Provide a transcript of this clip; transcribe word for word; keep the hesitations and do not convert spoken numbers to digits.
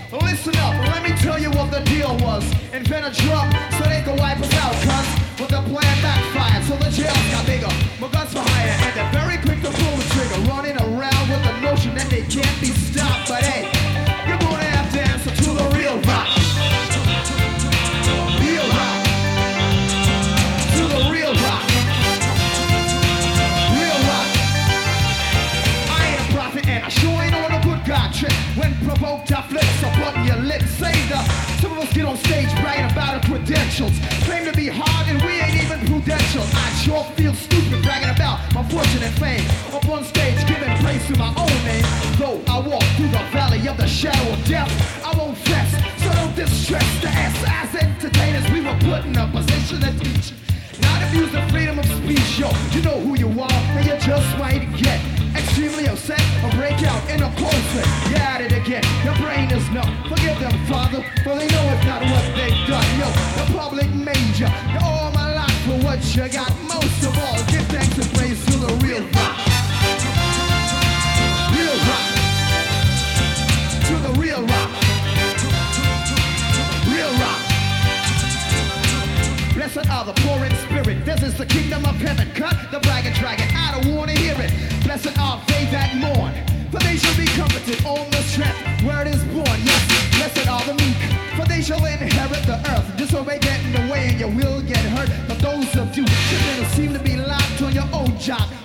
Listen up, let me tell you what the deal was. Invent a drug so they can wipe us out, cuz. But the plan backfired, so the jails got bigger. My guns for hire, and they're very quick to pull the trigger. Running around with the notion that they can't be stopped. But hey, you're gonna have to answer to the real rock. Real rock. To the real rock. Real rock. I ain't a prophet and I sure ain't on a good God trip. When provoked, I flip, so button your lips. Say the some of us get on stage bragging about our credentials. Claim to be hard and we ain't even prudential. I sure feel stupid bragging about my fortune and fame. Up on stage giving praise to my own name. Though I walk through the valley of the shadow of death, I won't fess, so don't distress the ass. As entertainers, we were put in a position to teach, not abuse the freedom of speech. Yo, you know who you are, and you just might get extremely upset or break out in a cold sweat. You're at it again, your brain is numb. Forgive them, Father, for they know it's not what they've done. Yo, the public major, you're all my life for what you got. Most of all, give thanks and praise to the real rock. Real rock. To the real rock. Real rock. Blessed are the poor in spirit, this is the kingdom of heaven. Cut the bragging dragon, I don't wanna hear it. Blessed are they that mourn, for they shall be comforted on the strength where it is born. Yes, blessed are the meek, for they shall inherit the earth. Disobey, get in the way, and you will get hurt. But those of you who seem to be locked on your own job,